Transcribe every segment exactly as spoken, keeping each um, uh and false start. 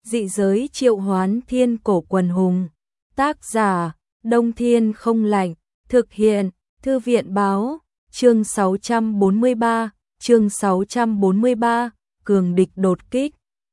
Dị giới triệu hoán thiên cổ quần hùng. Tác giả, Đông Thiên không lạnh. Thực hiện, Thư viện báo. Chương sáu trăm bốn mươi ba, chương sáu trăm bốn mươi ba, cường địch đột kích.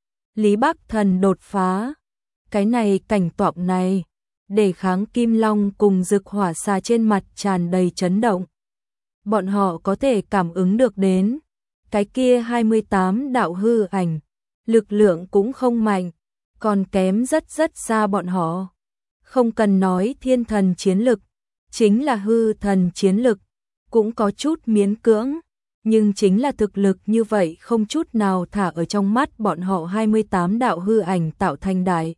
Lý Bắc Thần đột phá. Cái này cảnh tượng này, để kháng Kim Long cùng Dực Hỏa Xà trên mặt tràn đầy chấn động. Bọn họ có thể cảm ứng được đến cái kia hai mươi tám đạo hư ảnh, lực lượng cũng không mạnh, còn kém rất rất xa bọn họ. Không cần nói thiên thần chiến lực, chính là hư thần chiến lực, cũng có chút miễn cưỡng, nhưng chính là thực lực như vậy không chút nào thả ở trong mắt bọn họ. Hai mươi tám đạo hư ảnh tạo thành đại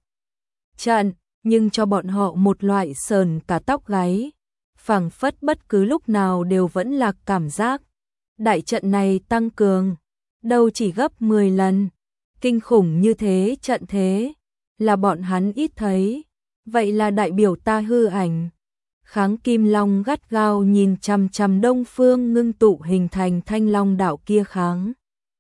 trận, nhưng cho bọn họ một loại sờn cả tóc gáy, phảng phất bất cứ lúc nào đều vẫn là cảm giác. Đại trận này tăng cường, đâu chỉ gấp mười lần, kinh khủng như thế trận thế, là bọn hắn ít thấy, vậy là đại biểu ta hư ảnh. Kháng Kim Long gắt gao nhìn chằm chằm Đông Phương ngưng tụ hình thành Thanh Long đạo kia kháng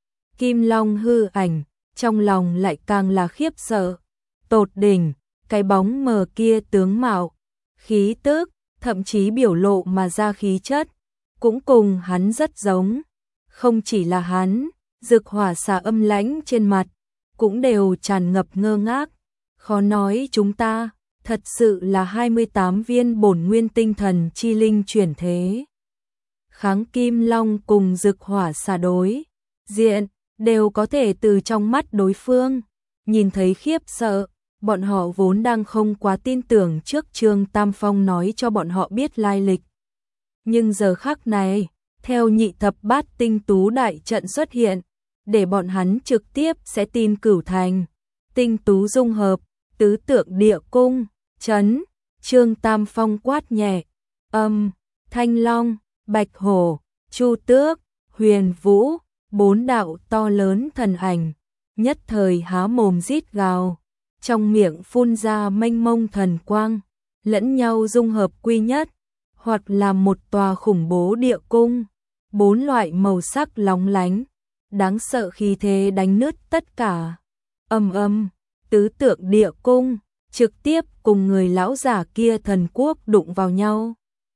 Kim Long hư ảnh, trong lòng lại càng là khiếp sợ, tột đỉnh, cái bóng mờ kia tướng mạo, khí tức, thậm chí biểu lộ mà ra khí chất, cũng cùng hắn rất giống. Không chỉ là hắn, Dực Hỏa Xà âm lãnh trên mặt, cũng đều tràn ngập ngơ ngác, khó nói chúng ta thật sự là hai mươi tám viên bổn nguyên tinh thần chi linh chuyển thế. Kháng Kim Long cùng Dực Hỏa Xà đối diện, đều có thể từ trong mắt đối phương nhìn thấy khiếp sợ. Bọn họ vốn đang không quá tin tưởng trước Trương Tam Phong nói cho bọn họ biết lai lịch. Nhưng giờ khắc này, theo nhị thập bát tinh tú đại trận xuất hiện, để bọn hắn trực tiếp sẽ tin cửu thành. Tinh tú dung hợp, tứ tượng địa cung, chấn, Trương Tam Phong quát nhẹ, âm, Thanh Long, Bạch Hổ, Chu Tước, Huyền Vũ, bốn đạo to lớn thần ảnh, nhất thời há mồm rít gào, trong miệng phun ra mênh mông thần quang, lẫn nhau dung hợp quy nhất, hoặc là một tòa khủng bố địa cung, bốn loại màu sắc lóng lánh, đáng sợ khí thế đánh nứt tất cả. Âm âm, tứ tượng địa cung, trực tiếp cùng người lão giả kia thần quốc đụng vào nhau.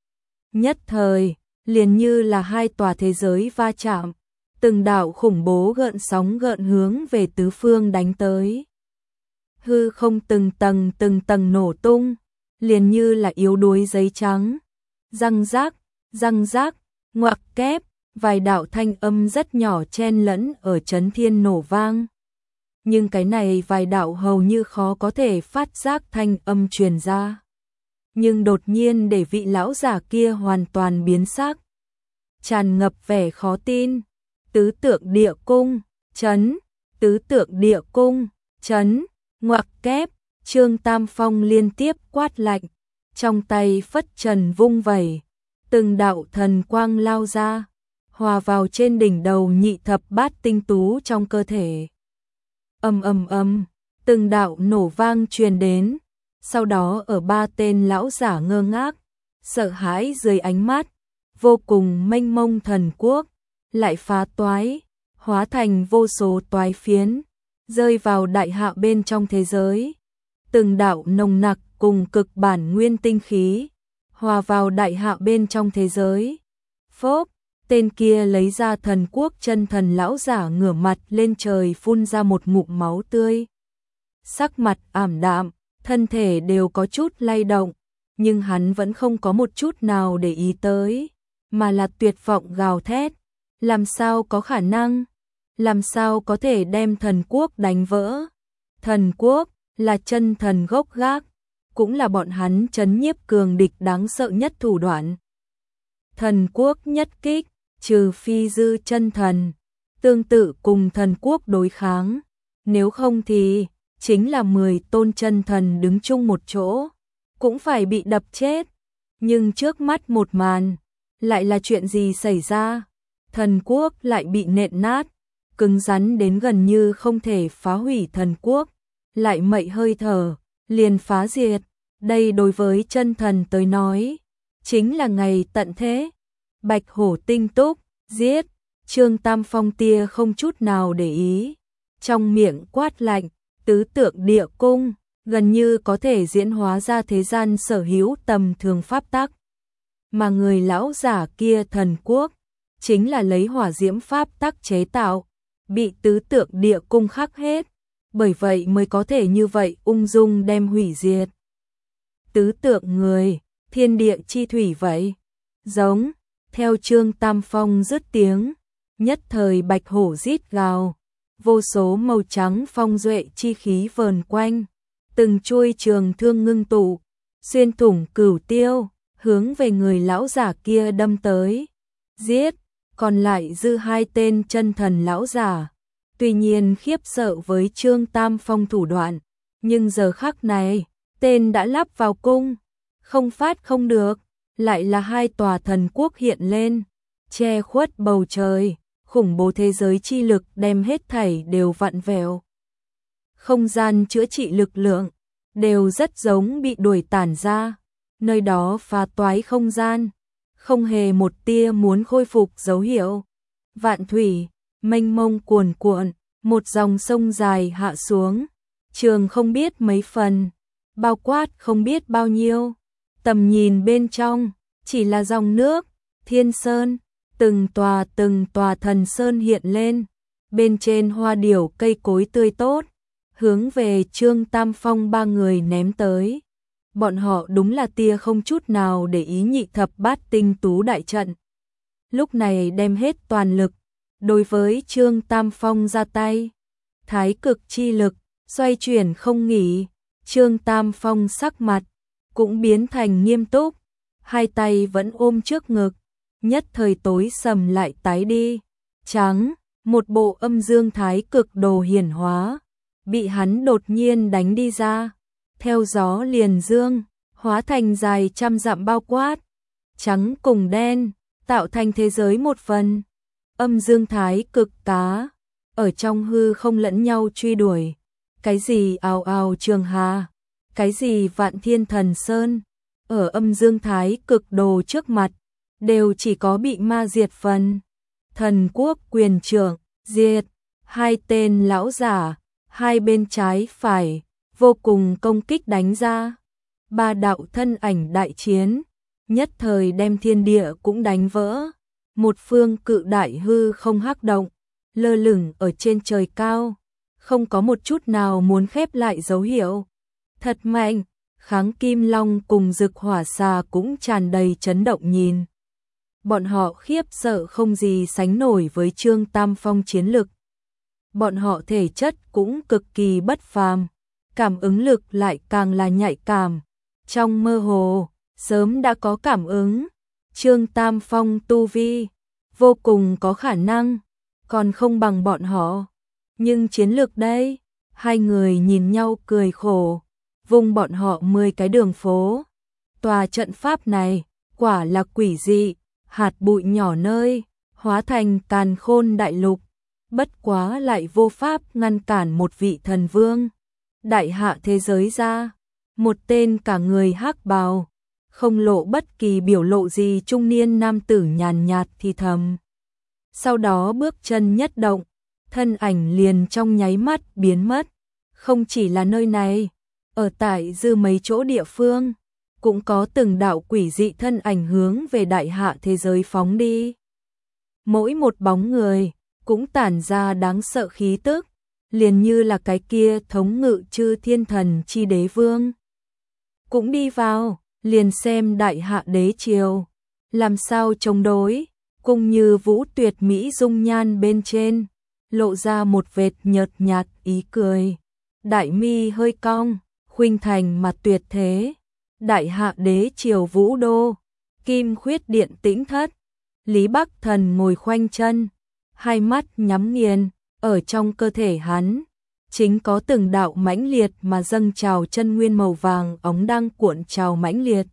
Nhất thời, liền như là hai tòa thế giới va chạm, từng đạo khủng bố gợn sóng gợn hướng về tứ phương đánh tới. Hư không từng tầng từng tầng nổ tung, liền như là yếu đuối giấy trắng. Răng rác, răng rác, ngoặc kép, vài đạo thanh âm rất nhỏ chen lẫn ở chấn thiên nổ vang. Nhưng cái này vài đạo hầu như khó có thể phát giác thanh âm truyền ra. Nhưng đột nhiên để vị lão giả kia hoàn toàn biến sắc. Tràn ngập vẻ khó tin. Tứ tượng địa cung, chấn, tứ tượng địa cung, chấn. Ngoặc kép, Trương Tam Phong liên tiếp quát lạnh, trong tay phất trần vung vẩy, từng đạo thần quang lao ra, hòa vào trên đỉnh đầu nhị thập bát tinh tú trong cơ thể. Ầm ầm ầm, từng đạo nổ vang truyền đến, sau đó ở ba tên lão giả ngơ ngác, sợ hãi dưới ánh mắt, vô cùng mênh mông thần quốc, lại phá toái, hóa thành vô số toái phiến, rơi vào đại hạ bên trong thế giới. Từng đạo nồng nặc cùng cực bản nguyên tinh khí, hòa vào đại hạ bên trong thế giới. Phốp, tên kia lấy ra thần quốc chân thần lão giả ngửa mặt lên trời phun ra một ngụm máu tươi. Sắc mặt ảm đạm, thân thể đều có chút lay động, nhưng hắn vẫn không có một chút nào để ý tới, mà là tuyệt vọng gào thét. Làm sao có khả năng? Làm sao có thể đem thần quốc đánh vỡ? Thần quốc là chân thần gốc gác, cũng là bọn hắn trấn nhiếp cường địch đáng sợ nhất thủ đoạn. Thần quốc nhất kích, trừ phi dư chân thần, tương tự cùng thần quốc đối kháng, nếu không thì chính là mười tôn chân thần đứng chung một chỗ, cũng phải bị đập chết. Nhưng trước mắt một màn, lại là chuyện gì xảy ra? Thần quốc lại bị nện nát, cứng rắn đến gần như không thể phá hủy thần quốc, lại mậy hơi thở, liền phá diệt. Đây đối với chân thần tới nói, chính là ngày tận thế. Bạch Hổ tinh túc, giết, Trương Tam Phong tia không chút nào để ý, trong miệng quát lạnh, Tứ tượng địa cung, gần như có thể diễn hóa ra thế gian sở hữu tầm thường pháp tắc. Mà người lão giả kia thần quốc, chính là lấy hỏa diễm pháp tắc chế tạo, bị tứ tượng địa cung khắc hết, bởi vậy mới có thể như vậy ung dung đem hủy diệt. Tứ tượng người, thiên địa chi thủy vậy. Giống, theo Trương Tam Phong dứt tiếng, nhất thời bạch hổ rít gào, vô số màu trắng phong duệ chi khí vờn quanh, từng chuôi trường thương ngưng tụ, xuyên thủng cửu tiêu, hướng về người lão giả kia đâm tới. Giết, còn lại dư hai tên chân thần lão giả. Tuy nhiên khiếp sợ với Trương Tam Phong thủ đoạn, nhưng giờ khắc này, tên đã lắp vào cung, không phát không được, lại là hai tòa thần quốc hiện lên, che khuất bầu trời, khủng bố thế giới chi lực đem hết thảy đều vặn vẹo. Không gian chữa trị lực lượng, đều rất giống bị đuổi tản ra, nơi đó phá toái không gian, không hề một tia muốn khôi phục dấu hiệu. Vạn thủy, mênh mông cuồn cuộn, một dòng sông dài hạ xuống, trường không biết mấy phần, bao quát không biết bao nhiêu, tầm nhìn bên trong, chỉ là dòng nước, thiên sơn, từng tòa từng tòa thần sơn hiện lên, bên trên hoa điểu cây cối tươi tốt, hướng về Trương Tam Phong ba người ném tới. Bọn họ đúng là tia không chút nào để ý nhị thập bát tinh tú đại trận. Lúc này đem hết toàn lực, đối với Trương Tam Phong ra tay. Thái cực chi lực, xoay chuyển không nghỉ, Trương Tam Phong sắc mặt, cũng biến thành nghiêm túc, hai tay vẫn ôm trước ngực, nhất thời tối sầm lại tái đi, trắng, một bộ âm dương thái cực đồ hiển hóa, bị hắn đột nhiên đánh đi ra, theo gió liền dương, hóa thành dài trăm dặm bao quát, trắng cùng đen, tạo thành thế giới một phần, âm dương thái cực cá, ở trong hư không lẫn nhau truy đuổi, cái gì ào ào trường hà, cái gì vạn thiên thần sơn, ở âm dương thái cực đồ trước mặt, đều chỉ có bị ma diệt phần. Thần quốc quyền trưởng, diệt, hai tên lão giả, hai bên trái phải, vô cùng công kích đánh ra. Ba đạo thân ảnh đại chiến, nhất thời đem thiên địa cũng đánh vỡ. Một phương cự đại hư không hắc động, lơ lửng ở trên trời cao, không có một chút nào muốn khép lại dấu hiệu. Thật mạnh, Kháng Kim Long cùng Dực Hỏa Xà cũng tràn đầy chấn động nhìn. Bọn họ khiếp sợ không gì sánh nổi với Trương Tam Phong chiến lực. Bọn họ thể chất cũng cực kỳ bất phàm, cảm ứng lực lại càng là nhạy cảm. Trong mơ hồ, sớm đã có cảm ứng, Trương Tam Phong tu vi, vô cùng có khả năng, còn không bằng bọn họ. Nhưng chiến lược đây, hai người nhìn nhau cười khổ, vùng bọn họ mười cái đường phố. Tòa trận pháp này, quả là quỷ dị, hạt bụi nhỏ nơi, hóa thành càn khôn đại lục, bất quá lại vô pháp ngăn cản một vị thần vương. Đại hạ thế giới ra, một tên cả người hắc bào, không lộ bất kỳ biểu lộ gì trung niên nam tử nhàn nhạt thì thầm. Sau đó bước chân nhất động, thân ảnh liền trong nháy mắt biến mất. Không chỉ là nơi này, ở tại dư mấy chỗ địa phương, cũng có từng đạo quỷ dị thân ảnh hướng về đại hạ thế giới phóng đi. Mỗi một bóng người, cũng tản ra đáng sợ khí tức, liền như là cái kia thống ngự chư thiên thần chi đế vương. Cũng đi vào, liền xem đại hạ đế triều, làm sao chống đối, cùng như vũ tuyệt mỹ dung nhan bên trên, lộ ra một vệt nhợt nhạt ý cười. Đại mi hơi cong, khuynh thành mặt tuyệt thế. Đại hạ đế triều vũ đô, kim khuyết điện tĩnh thất, Lý Bắc Thần ngồi khoanh chân, hai mắt nhắm nghiền, ở trong cơ thể hắn, chính có từng đạo mãnh liệt mà dâng trào chân nguyên màu vàng óng đang cuộn trào mãnh liệt.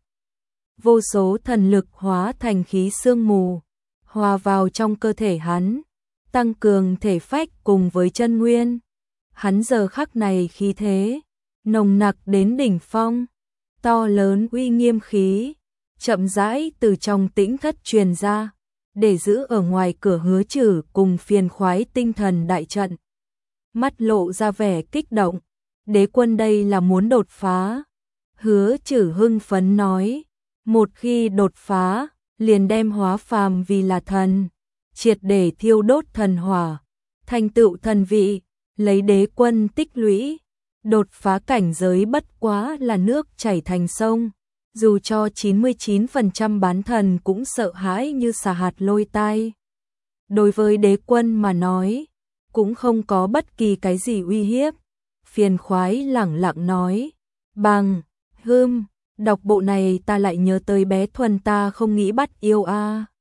Vô số thần lực hóa thành khí sương mù, hòa vào trong cơ thể hắn, tăng cường thể phách cùng với chân nguyên. Hắn giờ khắc này khí thế, nồng nặc đến đỉnh phong, to lớn uy nghiêm khí, chậm rãi từ trong tĩnh thất truyền ra, để giữ ở ngoài cửa hứa trừ cùng phiền khoái tinh thần đại trận. Mắt lộ ra vẻ kích động, đế quân đây là muốn đột phá. Hứa Trử hưng phấn nói, một khi đột phá, liền đem hóa phàm vì là thần, triệt để thiêu đốt thần hỏa, thành tựu thần vị, lấy đế quân tích lũy, đột phá cảnh giới bất quá là nước chảy thành sông, dù cho chín mươi chín phần trăm bán thần cũng sợ hãi như xà hạt lôi tai. Đối với đế quân mà nói, cũng không có bất kỳ cái gì uy hiếp. Phiền khoái lẳng lặng nói, bằng, hưm, đọc bộ này ta lại nhớ tới bé Thuần ta không nghĩ bắt yêu a.